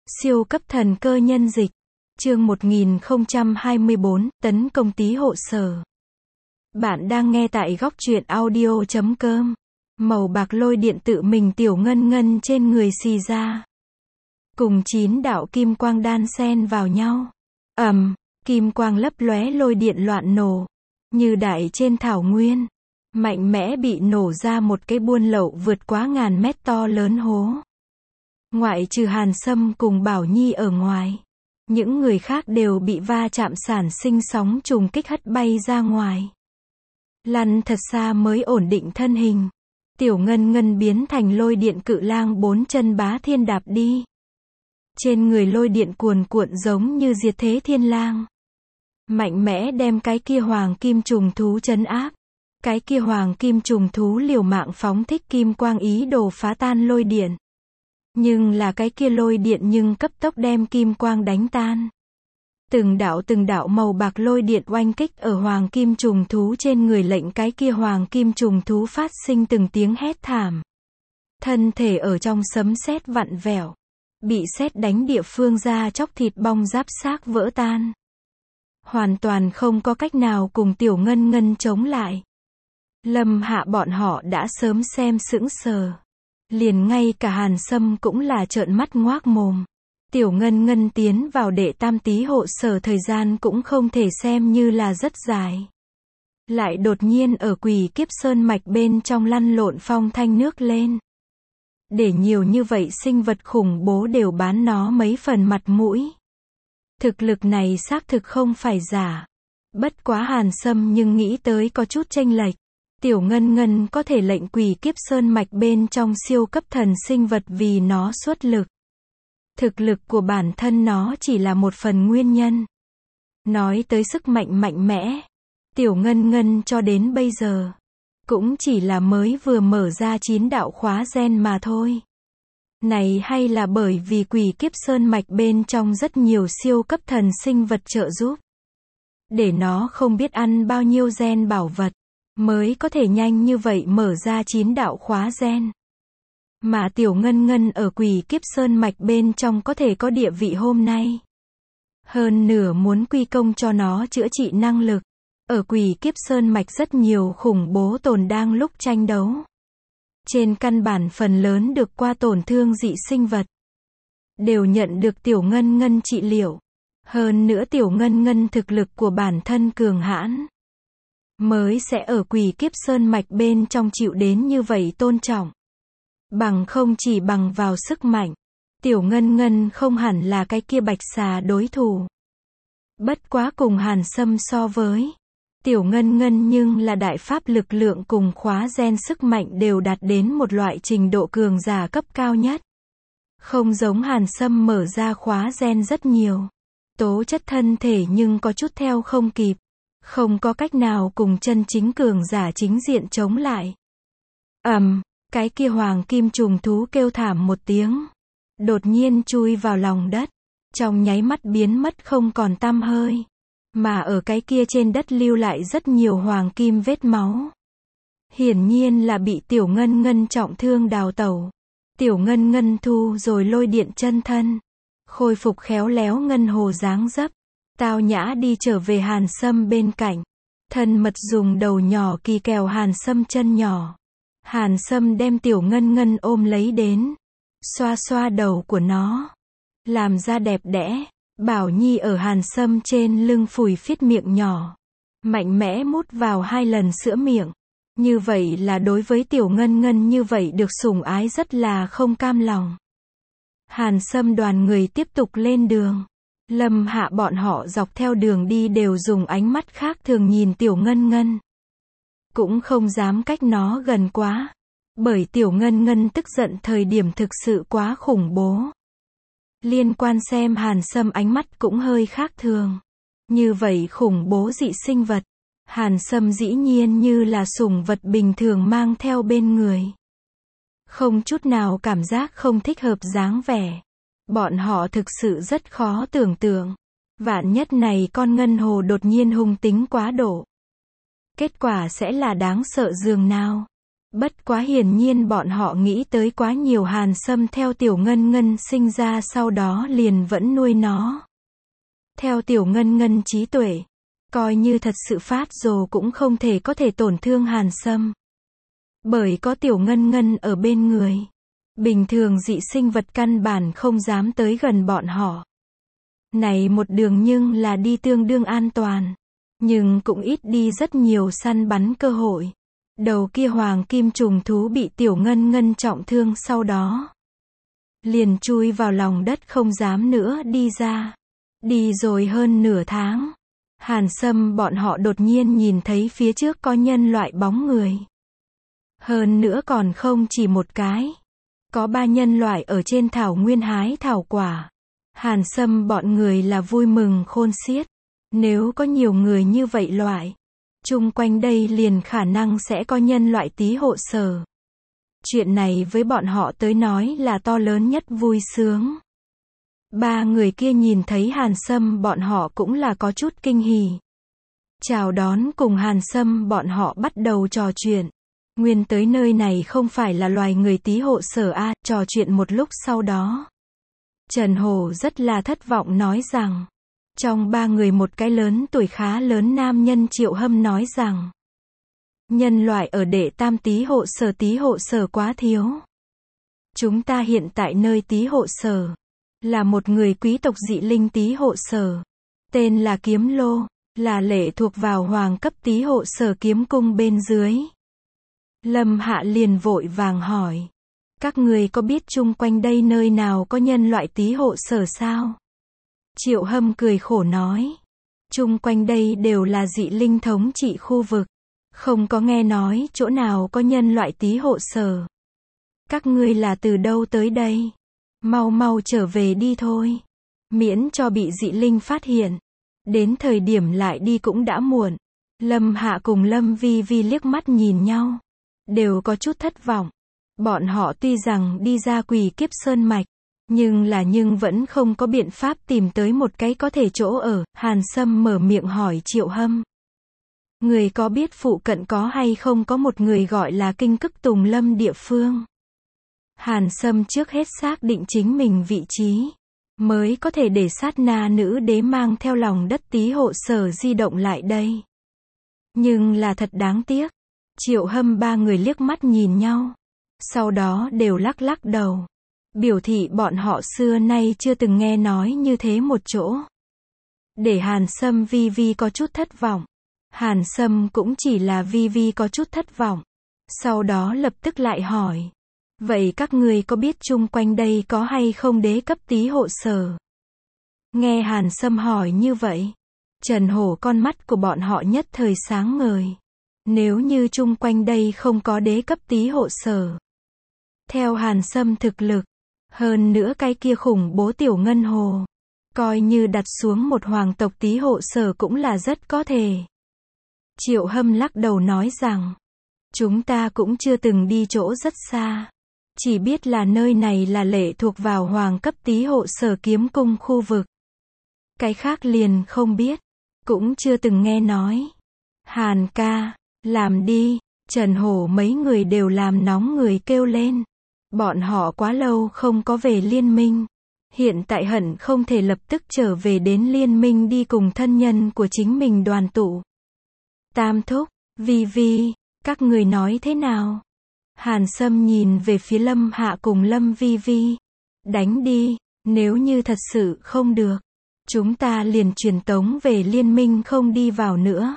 Siêu cấp thần cơ nhân dịch. Chương 1024, tấn công tí hộ sở. Bạn đang nghe tại góc truyện audio.com. Màu bạc lôi điện tự mình tiểu ngân ngân trên người xì ra. Cùng 9 đạo kim quang đan xen vào nhau. Kim quang lấp lóe lôi điện loạn nổ. Như đại trên thảo nguyên. Mạnh mẽ bị nổ ra một cái buôn lậu vượt quá ngàn mét to lớn hố. Ngoại trừ Hàn Sâm cùng Bảo Nhi ở ngoài. Những người khác đều bị va chạm sản sinh sóng trùng kích hất bay ra ngoài. Lăn thật xa mới ổn định thân hình. Tiểu ngân ngân biến thành lôi điện cự lang 4 chân bá thiên đạp đi. Trên người lôi điện cuồn cuộn giống như diệt thế thiên lang. Mạnh mẽ đem cái kia hoàng kim trùng thú trấn áp. Cái kia hoàng kim trùng thú liều mạng phóng thích kim quang ý đồ phá tan lôi điện. Nhưng là cái kia lôi điện nhưng cấp tốc đem kim quang đánh tan. Từng đạo màu bạc lôi điện oanh kích ở hoàng kim trùng thú trên người, lệnh cái kia hoàng kim trùng thú phát sinh từng tiếng hét thảm. Thân thể ở trong sấm sét vặn vẹo. Bị sét đánh địa phương da chóc thịt bong giáp xác vỡ tan. Hoàn toàn không có cách nào cùng tiểu ngân ngân chống lại. Lâm Hạ bọn họ đã sớm xem sững sờ. Liền ngay cả Hàn Sâm cũng là trợn mắt ngoác mồm. Tiểu ngân ngân tiến vào đệ tam tí hộ sở thời gian cũng không thể xem như là rất dài. Lại đột nhiên ở Quỷ Kiếp Sơn mạch bên trong lăn lộn phong thanh nước lên. Để nhiều như vậy sinh vật khủng bố đều bán nó mấy phần mặt mũi. Thực lực này xác thực không phải giả. Bất quá Hàn Sâm nhưng nghĩ tới có chút chênh lệch. Tiểu ngân ngân có thể lệnh Quỷ Kiếp Sơn mạch bên trong siêu cấp thần sinh vật vì nó xuất lực. Thực lực của bản thân nó chỉ là một phần nguyên nhân. Nói tới sức mạnh mạnh mẽ, tiểu ngân ngân cho đến bây giờ cũng chỉ là mới vừa mở ra 9 đạo khóa gen mà thôi. Này hay là bởi vì Quỷ Kiếp Sơn mạch bên trong rất nhiều siêu cấp thần sinh vật trợ giúp. Để nó không biết ăn bao nhiêu gen bảo vật, mới có thể nhanh như vậy mở ra 9 đạo khóa gen. Mà tiểu ngân ngân ở Quỷ Kiếp Sơn mạch bên trong có thể có địa vị hôm nay. Hơn nửa muốn quy công cho nó chữa trị năng lực. Ở Quỷ Kiếp Sơn mạch rất nhiều khủng bố tồn đang lúc tranh đấu. Trên căn bản phần lớn được qua tổn thương dị sinh vật. Đều nhận được tiểu ngân ngân trị liệu. Hơn nữa tiểu ngân ngân thực lực của bản thân cường hãn. Mới sẽ ở Quỷ Kiếp Sơn mạch bên trong chịu đến như vậy tôn trọng. Bằng không chỉ bằng vào sức mạnh. Tiểu ngân ngân không hẳn là cái kia bạch xà đối thủ. Bất quá cùng Hàn Sâm so với. Tiểu ngân ngân nhưng là đại pháp lực lượng cùng khóa gen sức mạnh đều đạt đến một loại trình độ cường giả cấp cao nhất. Không giống Hàn Sâm mở ra khóa gen rất nhiều. Tố chất thân thể nhưng có chút theo không kịp. Không có cách nào cùng chân chính cường giả chính diện chống lại. Cái kia hoàng kim trùng thú kêu thảm một tiếng. Đột nhiên chui vào lòng đất. Trong nháy mắt biến mất không còn tăm hơi. Mà ở cái kia trên đất lưu lại rất nhiều hoàng kim vết máu. Hiển nhiên là bị tiểu ngân ngân trọng thương đào tẩu. Tiểu ngân ngân thu rồi lôi điện chân thân. Khôi phục khéo léo ngân hồ dáng dấp. Tao nhã đi trở về Hàn Sâm bên cạnh. Thân mật dùng đầu nhỏ kỳ kèo Hàn Sâm chân nhỏ. Hàn Sâm đem tiểu ngân ngân ôm lấy đến. Xoa xoa đầu của nó. Làm ra đẹp đẽ. Bảo Nhi ở Hàn Sâm trên lưng phủi phiết miệng nhỏ. Mạnh mẽ mút vào 2 lần sữa miệng. Như vậy là đối với tiểu ngân ngân như vậy được sủng ái rất là không cam lòng. Hàn Sâm đoàn người tiếp tục lên đường. Lâm Hạ bọn họ dọc theo đường đi đều dùng ánh mắt khác thường nhìn tiểu ngân ngân. Cũng không dám cách nó gần quá. Bởi tiểu ngân ngân tức giận thời điểm thực sự quá khủng bố. Liên quan xem Hàn Sâm ánh mắt cũng hơi khác thường. Như vậy khủng bố dị sinh vật. Hàn Sâm dĩ nhiên như là sủng vật bình thường mang theo bên người. Không chút nào cảm giác không thích hợp dáng vẻ. Bọn họ thực sự rất khó tưởng tượng. Vạn nhất này con ngân hồ đột nhiên hung tính quá độ. Kết quả sẽ là đáng sợ dường nào. Bất quá hiển nhiên bọn họ nghĩ tới quá nhiều. Hàn Sâm theo Tiểu Ngân Ngân sinh ra sau đó liền vẫn nuôi nó. Theo Tiểu Ngân Ngân trí tuệ, coi như thật sự phát rồ cũng không thể có thể tổn thương Hàn Sâm. Bởi có Tiểu Ngân Ngân ở bên người, bình thường dị sinh vật căn bản không dám tới gần bọn họ. Này một đường nhưng là đi tương đương an toàn, nhưng cũng ít đi rất nhiều săn bắn cơ hội. Đầu kia hoàng kim trùng thú bị Tiểu Ngân Ngân trọng thương sau đó liền chui vào lòng đất không dám nữa đi ra. Đi rồi hơn nửa tháng, Hàn Sâm bọn họ đột nhiên nhìn thấy phía trước có nhân loại bóng người. Hơn nữa còn không chỉ một cái. Có 3 nhân loại ở trên thảo nguyên hái thảo quả. Hàn Sâm bọn người là vui mừng khôn xiết. Nếu có nhiều người như vậy loại, chung quanh đây liền khả năng sẽ có nhân loại tí hộ sở. Chuyện này với bọn họ tới nói là to lớn nhất vui sướng. 3 người kia nhìn thấy Hàn Sâm bọn họ cũng là có chút kinh hỉ. Chào đón cùng Hàn Sâm bọn họ bắt đầu trò chuyện. Nguyên tới nơi này không phải là loài người tí hộ sở a. Trò chuyện một lúc sau đó, Trần Hổ rất là thất vọng nói rằng, trong 3 người một cái lớn tuổi khá lớn nam nhân Triệu Hâm nói rằng, nhân loại ở đệ tam tí hộ sở quá thiếu. Chúng ta hiện tại nơi tí hộ sở là một người quý tộc dị linh tí hộ sở, tên là Kiếm Lô, là lệ thuộc vào hoàng cấp tí hộ sở kiếm cung bên dưới. Lâm Hạ liền vội vàng hỏi, các người có biết chung quanh đây nơi nào có nhân loại tí hộ sở sao? Triệu Hâm cười khổ nói, chung quanh đây đều là dị linh thống trị khu vực, không có nghe nói chỗ nào có nhân loại tí hộ sở. Các ngươi là từ đâu tới đây? Mau mau trở về đi thôi, miễn cho bị dị linh phát hiện. Đến thời điểm lại đi cũng đã muộn. Lâm Hạ cùng Lâm Vi Vi liếc mắt nhìn nhau, đều có chút thất vọng. Bọn họ tuy rằng đi ra Quỷ Kiếp Sơn mạch, nhưng vẫn không có biện pháp tìm tới một cái có thể chỗ ở. Hàn Sâm mở miệng hỏi Triệu Hâm, người có biết phụ cận có hay không có một người gọi là Kinh Cức Tùng Lâm địa phương? Hàn Sâm trước hết xác định chính mình vị trí, mới có thể để sát na nữ đế mang theo lòng đất tí hộ sở di động lại đây. Nhưng là thật đáng tiếc. Triệu Hâm 3 người liếc mắt nhìn nhau, sau đó đều lắc lắc đầu, biểu thị bọn họ xưa nay chưa từng nghe nói như thế một chỗ. Để Hàn Sâm Vi Vi có chút thất vọng. Hàn Sâm cũng chỉ là Vi Vi có chút thất vọng. Sau đó lập tức lại hỏi, vậy các người có biết chung quanh đây có hay không đế cấp tí hộ sở? Nghe Hàn Sâm hỏi như vậy, Trần Hổ con mắt của bọn họ nhất thời sáng ngời. Nếu như chung quanh đây không có đế cấp tí hộ sở, theo Hàn Sâm thực lực, hơn nữa cái kia khủng bố Tiểu Ngân Hồ, coi như đặt xuống một hoàng tộc tí hộ sở cũng là rất có thể. Triệu Hâm lắc đầu nói rằng, chúng ta cũng chưa từng đi chỗ rất xa, chỉ biết là nơi này là lệ thuộc vào hoàng cấp tí hộ sở kiếm cung khu vực. Cái khác liền không biết, cũng chưa từng nghe nói. Hàn ca, làm đi. Trần Hổ mấy người đều làm nóng người kêu lên. Bọn họ quá lâu không có về liên minh, hiện tại hận không thể lập tức trở về đến liên minh đi cùng thân nhân của chính mình đoàn tụ. Tam thúc, Vi Vi, các người nói thế nào? Hàn Sâm nhìn về phía Lâm Hạ cùng Lâm Vi Vi. Đánh đi, nếu như thật sự không được, chúng ta liền truyền tống về liên minh không đi vào nữa.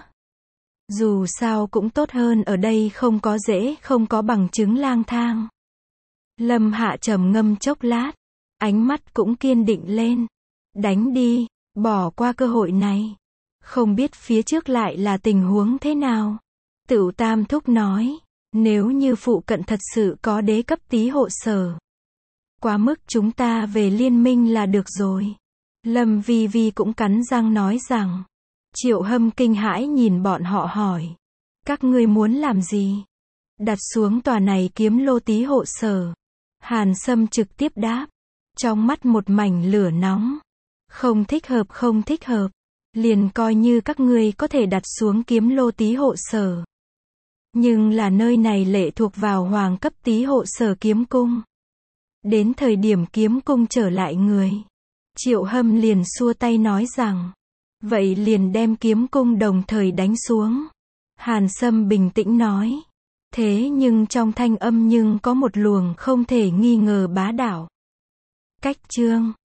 Dù sao cũng tốt hơn ở đây không có dễ, không có bằng chứng lang thang. Lâm Hạ trầm ngâm chốc lát, ánh mắt cũng kiên định lên. Đánh đi, bỏ qua cơ hội này. Không biết phía trước lại là tình huống thế nào. Tửu Tam thúc nói, nếu như phụ cận thật sự có đế cấp tí hộ sở, quá mức chúng ta về liên minh là được rồi. Lâm Vi Vi cũng cắn răng nói rằng. Triệu Hâm kinh hãi nhìn bọn họ hỏi, các ngươi muốn làm gì? Đặt xuống tòa này Kiếm Lô tí hộ sở. Hàn Sâm trực tiếp đáp, trong mắt một mảnh lửa nóng. Không thích hợp, không thích hợp. Liền coi như các ngươi có thể đặt xuống Kiếm Lô tí hộ sở, Nhưng là nơi này lệ thuộc vào hoàng cấp Tý Hộ Sở kiếm cung. Đến thời điểm kiếm cung trở lại người, Triệu Hâm liền xua tay nói rằng, vậy liền đem kiếm cung đồng thời đánh xuống. Hàn Sâm bình tĩnh nói, thế nhưng trong thanh âm nhưng có một luồng không thể nghi ngờ bá đạo. Cách chương